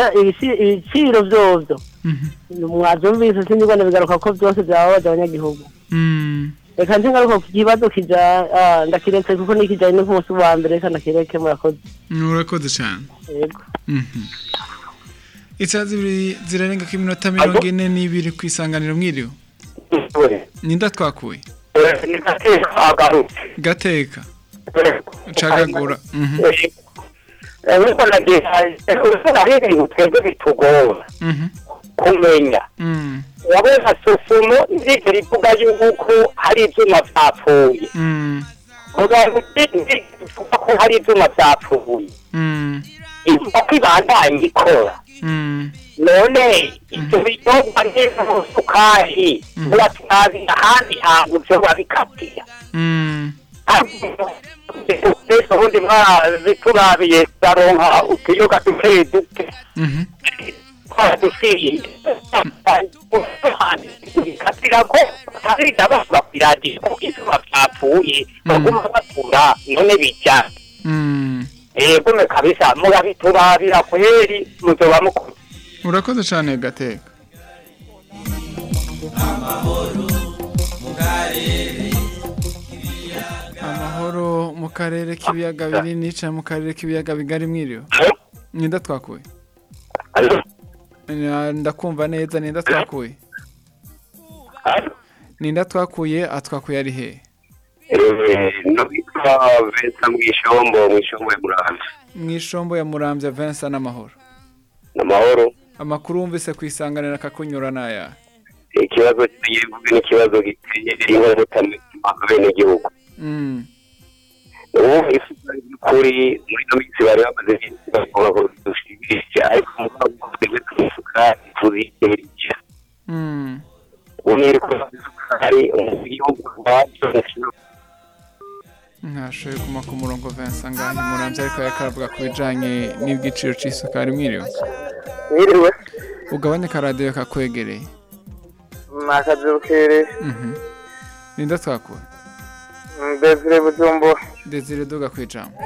ibiciro vyovyo. Mhm. Mwavyumvise sinzi ngo bigaruka ko byose byababaza abanyagihugu. Mhm. Reka nje ngaruka ku kibazo kija ndakiretse kuko nikijanye n'umunsi wa mbere reka ndakireke murakoze. Urakoze cyane. Yego. Mhm. Itsazi biri zirarenga ku minota mirongo ine n'ibiri ku isanganiro mwiriwe. Ninda twakuye. Ni gateka agarutse. Gateka. Cagagura. Mhm. Eh uko nagiye uko nagiye twebwe bitugora. Mhm. Kumenya. Mhm. Wabona Sosumo ndike rivuga yuko hari ivyuma vyapfuye. Mhm. Kugira ndike ko hari ivyuma vyapfuye. Mhm. Ivuga ko ibandanye ikora. Mhm. none ibyo binyobwa nk'isukari muraturazi ahandi hantu byo babikatira mbese ubundi mwazi turabiye turaronka utuyoga duke duke twadusiye bikatira ko hari n'abantu bakwiradiye ko izuba byapfuye baguma batura none bijya yego me kabisa murabiturabira kweri muzoba mukuru. Urakoze cyane Gateka. Amahoro mu karere amahoro mu karere k'ibiyaga binini cyangwa mu karere k'ibiyaga bigari mwiriwe. Ninda twakuye. Ndakumva neza ninda twakuye. Ninda twakuye atwakuye ari he? Eh no bitwa Vincent mwishombo mwishombo ya Muramvya. Mwishombo ya Muramvya Vincent n'amahoro. N'amahoro. Amakuru wumvise kwisanganira kakunyura naya. Ikibazo kivuga n'ikibazo giteye inko mutamwe bene gihugu. Mm. Ubu isuka kuri muri kamisi bari bamaze bakora ko dushibije ariko mukabwe isuka turiherije. Mm. Uniri ko ari umugihugu wacu ntashoboye kuma ku murongo Vincent ngahi Muramvya ariko yakaravuga ku bijanye n'ibwiciro c'isukari mwiriwe. Mwiriwe. Ugabanye ka radio kakwegereye. Makazukere. Mhm. Ninda twakuwe. Desire Bujumbura. Desire duga kwijambo.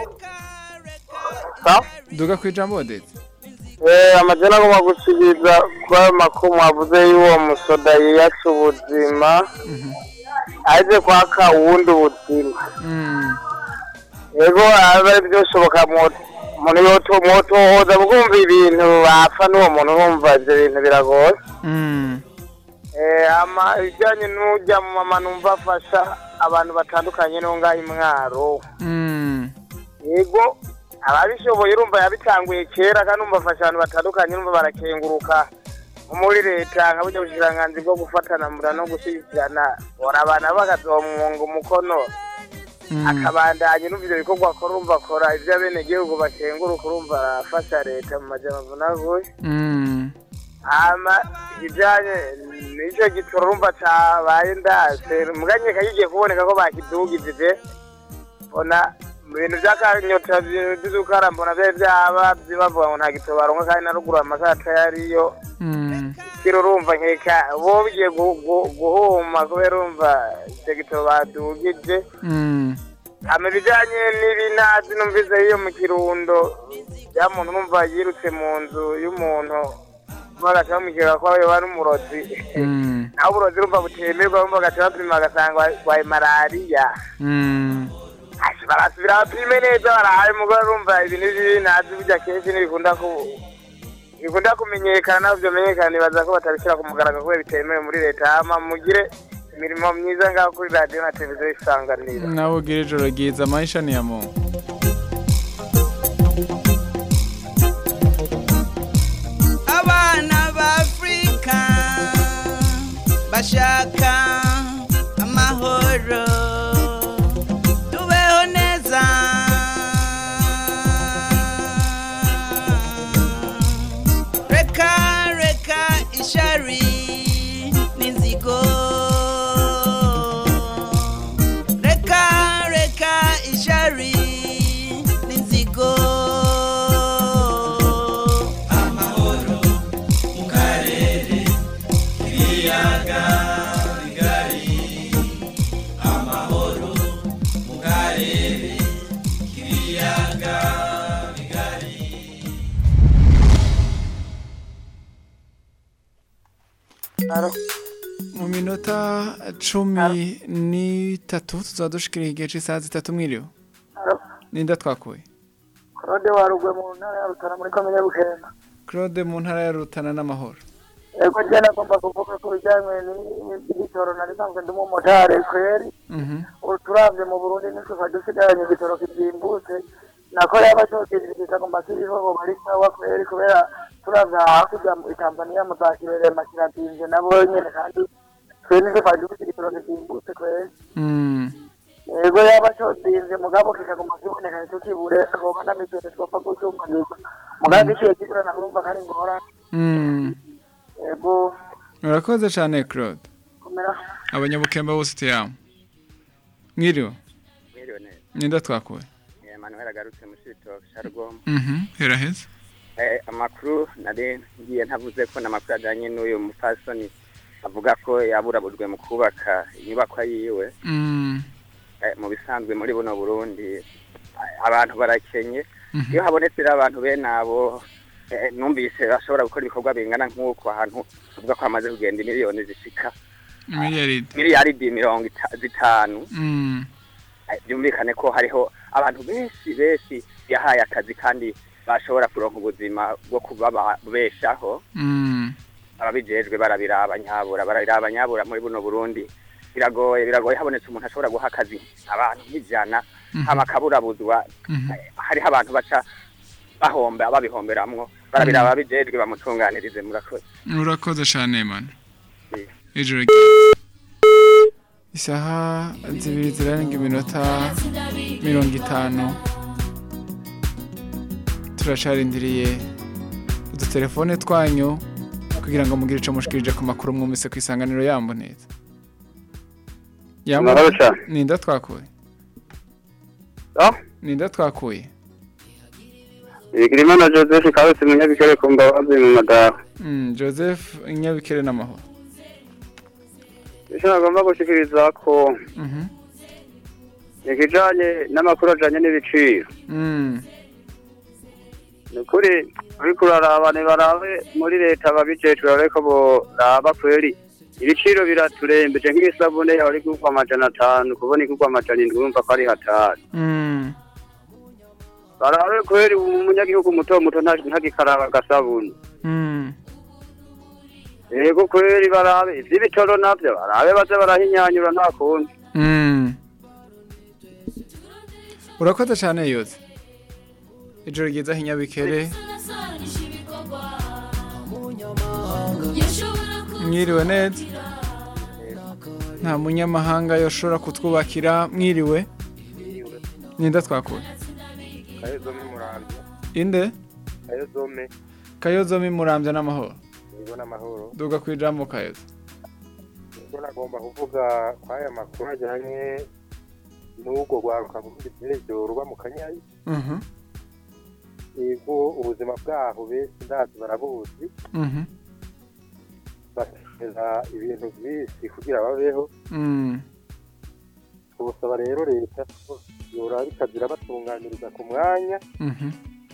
Ha? Duga kwijambo dete. Eh amajana ko magusubiza kwa makumu avuze yuwo musoda yacu ubuzima. Mhm. Aje kwaka uwundi ubuzima. Mhm. Yego abari byoshoboka mu muri yoto moto hoza bugumva ibintu bapfa n'uwo muntu urumva ibyo bintu biragoye. Mhm. Eh ama ijanye n'ujya mu mama numva afasha abantu batandukanye no ngaho imwaro. Mhm. Yego ababishoboye urumva yabitanguye kera kandi umva afasha abantu batandukanye urumva barakenguruka muri leta nkabujya bushiranganzi bwo gufatana mura no gushyigikirana orabana bakazomwunga umukono akabandanye n'ivyo bikorwa akora urumva akora ivyo abene gihugu bakenguruka urumva arafasha leta mu majana vunaguye. Mhm. Ama ijanye nico gitoro urumva cabaye ndase muganye kagiye kuboneka ko bakidugije ona mu bintu by'akanyota by'udukara mbona bye byaba byibavuga ngo nta gitoro baronka kandi na ruguru amakata yariyo. Mhm. Kiro urumva nkeka bo bigiye guhuma kubera urumva icyo gitoro badugije. Mhm. Ama bijanye n'ibinazi numvise iyo mu Kirundo ya muntu numva yirutse mu nzu y'umuntu bagaca bamukeka ko yoba n'umurozi. Mhm. Naho uburozi urumva butemerwa urumva bagaca bapima bagasanga waye malariya. Mhm. Ashi barasubira bapime neza barahaye umugore urumva ibintu by'ibinazi bijya kenshi ntibikunda ku bikunda kumenyekana byo menyekana nibaza ko batabishyira ku mugaragaro kubera bitemewe muri leta ama mugire imirimo myiza ngaho kuri radio na televiziyo Isanganiro. Nawe ugire ijoro ryiza maisha ni ya Mungu. Abana b'Afrika bashaka amahoro tubeho neza reka reka ishari n'inzigo reka reka ishari n'inzigo amahoro mu karere k'ibiyaga bigari amahoro mu karere k'ibiyaga bigari. Mu minota cumi n'itatu tuzadushikira igihe cy'isaha zitatu mwiriwe. Ninda twakuye. Claude warugwe mu ntara ya Rutana muri komine Bukemba. Claude mu ntara ya Rutana n'amahoro. Ego je nagomba kuvuga ko bijyanye n'igitoro nari nsanzwe ndi mu motari kweri. Mhm. Uturavye mu Burundi niko fadusigaranye igitoro kizimbutse. Nako yaba cyokirikita ngomba kiriho ngo bari sawa kweri kubera turavya hakurya mu Tanzania muzakirere makiratinje nabo nyene kandi twe niko fadusigaranye igitoro kizimbutse kweri. Mhm. Ego yaba cyotsinze mugabo kikagomba kiboneka cyo kibure agomba namitse twapfa gucunga niko. Mugabo ikiye kibura na urumva kandi ngora Mm. Yego. Urakoze cyane Claude. Komera. Abanyabukemba bose tiyamu. Mwiriwe. Mwiriwe neza. Ninda twakuwe. Emmanuel agarutse mu Cito Shargom. Mhm. Heraheza. Eh amakuru nari ngiye ntavuze ko namakuru ajanye n'uyu mufasoni avuga ko yaburabujwe mu kubaka inyubako yiwe. Mm. Eh mu bisanzwe muri buno Burundi abantu barakenye. Iyo habonetse abantu bene abo numvise bashobora gukora ibikorwa bingana nk'uko ahantu uvuga ko hamaze kugenda miliyoni zishika miliyaridi miliyaridi mirongo itanu. Mm. Byumvikane ko hariho abantu benshi benshi yahaye akazi kandi bashobora kuronka ubuzima bwo kuba beshaho. Mm. Ababijejwe barabiraba nyabura barabiraba nyabura muri buno Burundi biragoye biragoye habonetse umuntu ashobora guha akazi abantu nk'ijana hama kaburabuzwa hari abantu baca bahomba babihomberamwo barabiraba ababijejwe bamutunganirize murakoze. Urakoze cyane man. Ijoro isaha zibiri zirenga iminota mirongo itanu turacarindiriye udutelefone twanyu kugira ngo mugire ico mushikirije ku makuru mwumvise ku isanganiro yambo neza. Yambo ninda twakuye. Ah? Ninda twakuye. Igirimana Joseph Kabese munyabikere kumba wazi mu madaha. Mm, Joseph inyabikere n'amahoro. Icyo nagomba gushikiriza ko Mhm. ikijanye n'amakuru ajanye n'ibiciro. Mm. Nukuri ariko uraraba ne barabe muri leta babijejwe ariko bo raba kweri ibiciro biraturembeje nk'isabune yawe ari kugwa amajana atanu kubona igurwa amajana indwi urumva ko ari hatari. Mm. Barabe kweri umunyagihugu muto muto ntagikaraba gasabuni. Mm. Ego kweri barabe ivy'ibitoro navyo barabe baze barahinyanyura nta kundi. Mm. Urakoze cyane yose. Ijoro ryiza hinyabikere. Mwiriwe neza. Nta munyamahanga yoshobora kutwubakira mwiriwe. Ninda twakura. Kayozome Muramvya. Inde? Kayozome. Kayozome Muramvya n'amahoro. Yego n'amahoro. Duga kwijambo Kayozo. Yego nagomba kuvuga kwaya makuru ajyanye n'ubwo gwaruka burundi byejo ruba mu kanyayi. Mhm. Yego ubuzima bwaho bese ndazi barabuzi. Mhm. Bateza ibintu byinshi kugira babeho. Mm. Kubusaba rero leta yora bikazira batunganiriza ku mwanya. Mhm.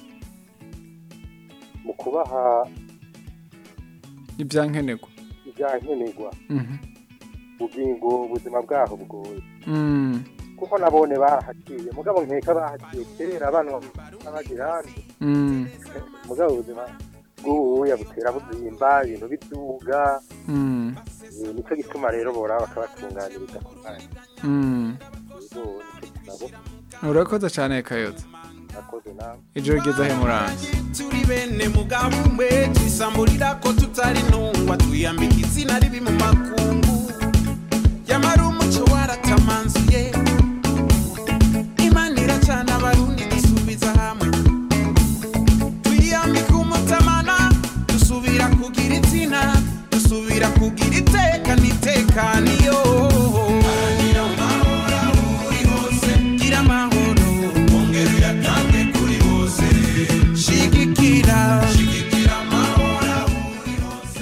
Mu kubaha ibyankenerwa. Ibyankenerwa. Mhm. Ubugingo ubuzima bwaho bugoye. Mm. Kuko nabone bahaciye mugabo nkeka bahaciye kera abantu abagirandi. Mm. Mugabo ubuzima bw'ubuya butera buzimba ibintu biduga. Mm. Nico gituma rero bora bakabatunganiriza ku mwanya. Mm. Yego nico gisabo. Urakoze cyane Kayozo. Nakoze nawe. Ijoro ryiza he Muramvya. Turi bene mugabo umwe twisamurira ko tutari ntungwa twiyambika izina ribi mu makungu yamara umuco waratamanzuye Imana iracana abarundi dusubiza hamwe twiyambika umutamana dusubira kugira izina dusubira kugira iteka n'itekaniyo agira amahoro uri hose gira amahoro ongera uyatange kuri bose shigikira shigikira amahoro uri hose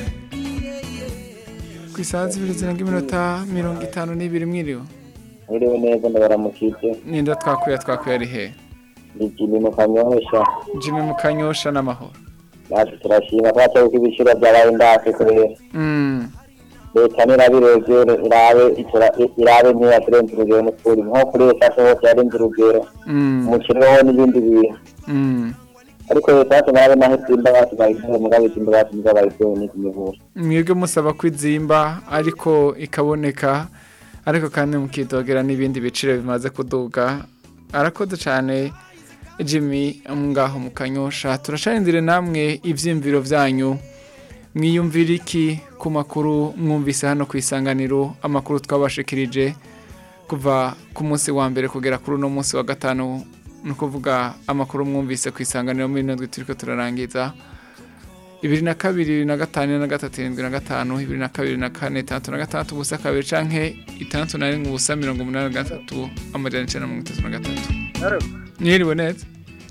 Ku isaha zibiri zirenga iminota mirongo itanu n'ibiri mwiriwe. Mwiriwe neza ndabaramukije. Ninda twakuye twakuye ari he? Ndi Jimmy mu Kanyosha. Jimmy mu Kanyosha n'amahoro. Natwe turashima kwaca uko ibiciro byabaye ndase kubera. Mm. Leta nirabirebye irabe irabe niya turenze urugero n'ukuri nko kuri leta hose yarenze urugero. Mm. Umukiro n'ibindi bintu. Mm. Ariko leta yacu nawe naho simba batu bayivuye mugabe simba batu mugabe bayivuye n'ikimivura. Mwebwe musaba kwizimba ariko ikaboneka ariko kandi mukidogera n'ibindi biciro bimaze kuduga. Arakoze cyane Jimmy ngaho mu Kanyosha. Turasharindire namwe ivyimviro vyanyu. Mwiyumvira iki ku makuru mwumvise hano ku isanganiro amakuru twabashikirije kuva ku munsi wa mbere kugera kuri no munsi wa gatanu no kuvuga amakuru mwumvise ku isanganiro muri ndwi turiko turarangiza ibiri na kabiri bibiri na gatanu na gatatu irindwi na gatanu ibiri na kabiri na kane itandatu na gatandatu ubusa kabiri canke itandatu na rimwe ubusa mirongo umunani na gatatu amajana icenda na mirongo itatu na gatatu. Mwiriwe neza.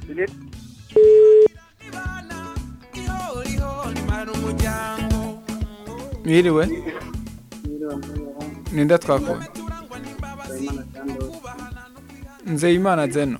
Mwiriwe. Ninda twakuye. Nzeyimana Zeno.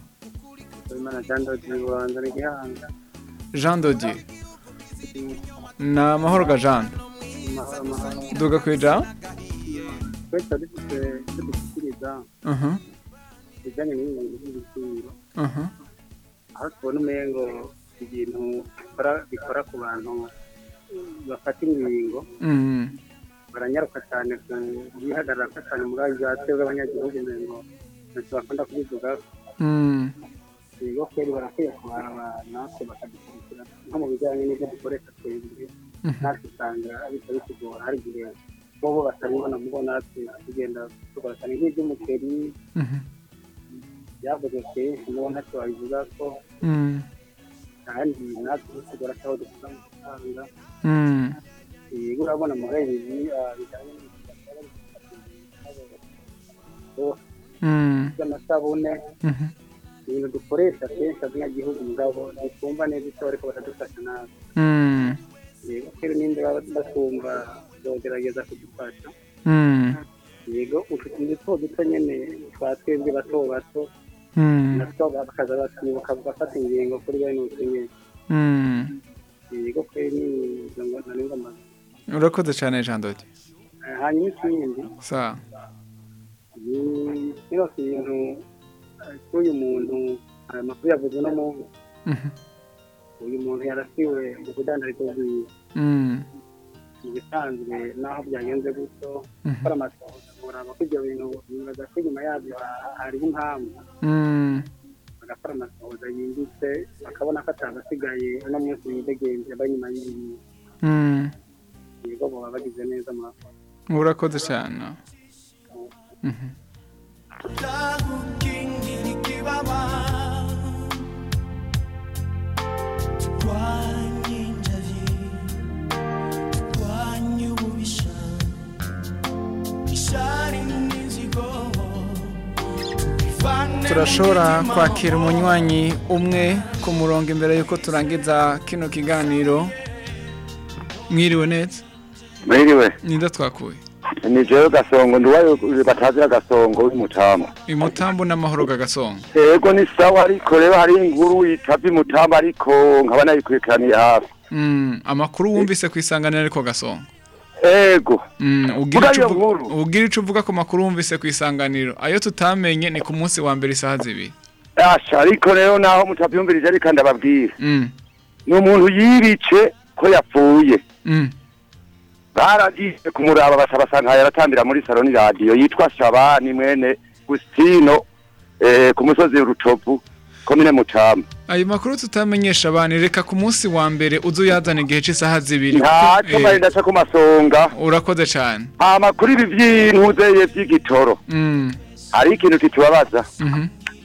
Jean de Dieu. Na mahoro ga Jean. Duga kweja? Kweta dufite dufite Mhm. bijanye n'ibintu. Mhm. Aho tubona umengo ibintu bikora bikora ku bantu bafata ingingo. Mhm. Baranyaruka cyane bihagarara cyane mu gaje atebwe abanyagihugu ngo ntibakunda kubivuga. Mhm. Yego kweri barakwiye kubarabana ko bakadukurikira nko mu bijyanye n'ibyo dukoresha twebwe. Natwe usanga bitari kugora hari igihe bobo batabibona mugo natwe tugenda tugasana nk'iby'umuceri. Mhm. Yavuze kenshi mubo ntacyo babivuga ko. Mhm. Kandi natwe tugora aho dukora amafaranga. Mhm. Yego urabona mu gahe bijyanye n'amasabune. Mhm. Ibintu dukoresha kenshi abanyagihugu mugabo ntitwumva neza icyo bariko baradufasha nabi. Mhm. Yego kero ninde batumva bogerageza kudufasha. Mhm. Yego ufite ndetse duto nyene twatwebwe bato bato. Mhm. Natwo bakaza batibuka bafata ingingo kuri bene ukenye. Mhm. Yego kero ni ngo nari ngoma. Urakoze cyane Jean de Dieu. Hanyuma ikindi. Sawa. Ni kino kintu uyu muntu amakuru yavuze no mu. Mhm. Uyu muntu yarasiwe mu kudandariza ubwiwe. Mhm. Ibisanzwe naho byagenze gutyo gukora amatora bakujya ibintu bimaze ko nyuma yabyo hari impamvu. Mhm. Bagakora amatora yimbitse bakabona ko atagasigaye no munsi yidegenze banyuma y'ibintu. Mhm. Yego baba bagize neza mu. Urakoze cyane. Mhm. Turashobora kwakira umunywanyi umwe ku murongo imbere yuko turangiza kino kiganiro. Mwiriwe neza. Mwiriwe. Ninda twakuye. Ni jewe Gasongo nduwayo batazira Gasongo w'Imutamba. Imutambo n'amahoro ga Gasongo. Yego ni sawa ariko rero hari inkuru yitavye Imutamba ariko nkaba nayikurikiraniye hafi. Mm, amakuru wumvise kwisanganira ariko Gasongo. Ego. Mm, ugira ico ugira ico uvuga ko makuru wumvise kwisanganiro. Ayo tutamenye ni ku munsi wa mbere isaha zibiri. Asha ariko rero naho mutavyumvirije ariko ndababwira. Mm. Ni umuntu yibice ko yapfuye. Mm. Baragiye kumuraba basabasanga yaratambira muri saloni radio yitwa Shabani mwene Gustino eh ku musozi Rutovu komine Mutamba. Ayo makuru tutamenyesha abantu reka ku munsi wa mbere uzuyazana igihe cy'isaha zibiri. Nta cyo barinda cyo kumasonga. Urakoze cyane. Amakuru ibi by'intuze y'igitoro. Mm. Hari ikintu kitubabaza. Mhm.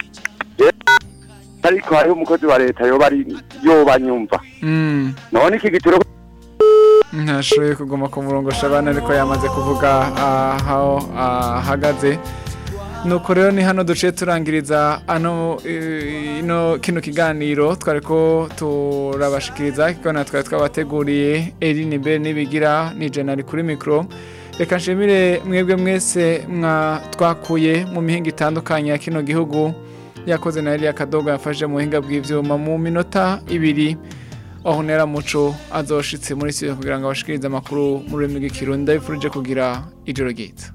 Ariko hari umukozi wa leta yo bari yo banyumva. Mm. None iki gitoro ntashoboye kuguma ku murongo Shabana ariko yamaze kuvuga aho ahagaze. Nuko rero ni hano duciye turangiriza ano ino kino kiganiro twariko turabashikiriza kiko natwe twabateguriye Eline Be nibigira ni Jenali kuri micro. Reka nshimire mwebwe mwese mwa twakuye mu mihinga itandukanye ya kino gihugu yakoze na Elia Kadogo yafashe mu hinga bw'ivyuma mu minota ibiri. Aho nera muco azoshitse muri studio kugira ngo abashikirize amakuru mu rurimi rw'ikirundi ndabifurije kugira ijoro ryiza.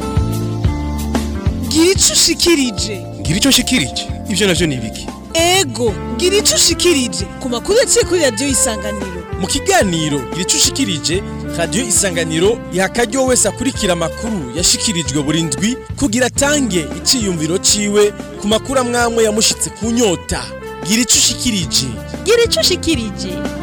Giricho shikirije. Giricho shikirije. Ivyo navyo ni ibiki? Ego, giricho shikirije ku makuru yaciye kuri radio Isanganiro. Mu kiganiro Giricho shikirije, radio Isanganiro yakaryo wese akurikira amakuru yashikirijwe buri ndwi kugira tange iciyumviro ciwe ku makuru amwamwe yamushitse ku nyota. Giricho shikirije. Giricho shikirije.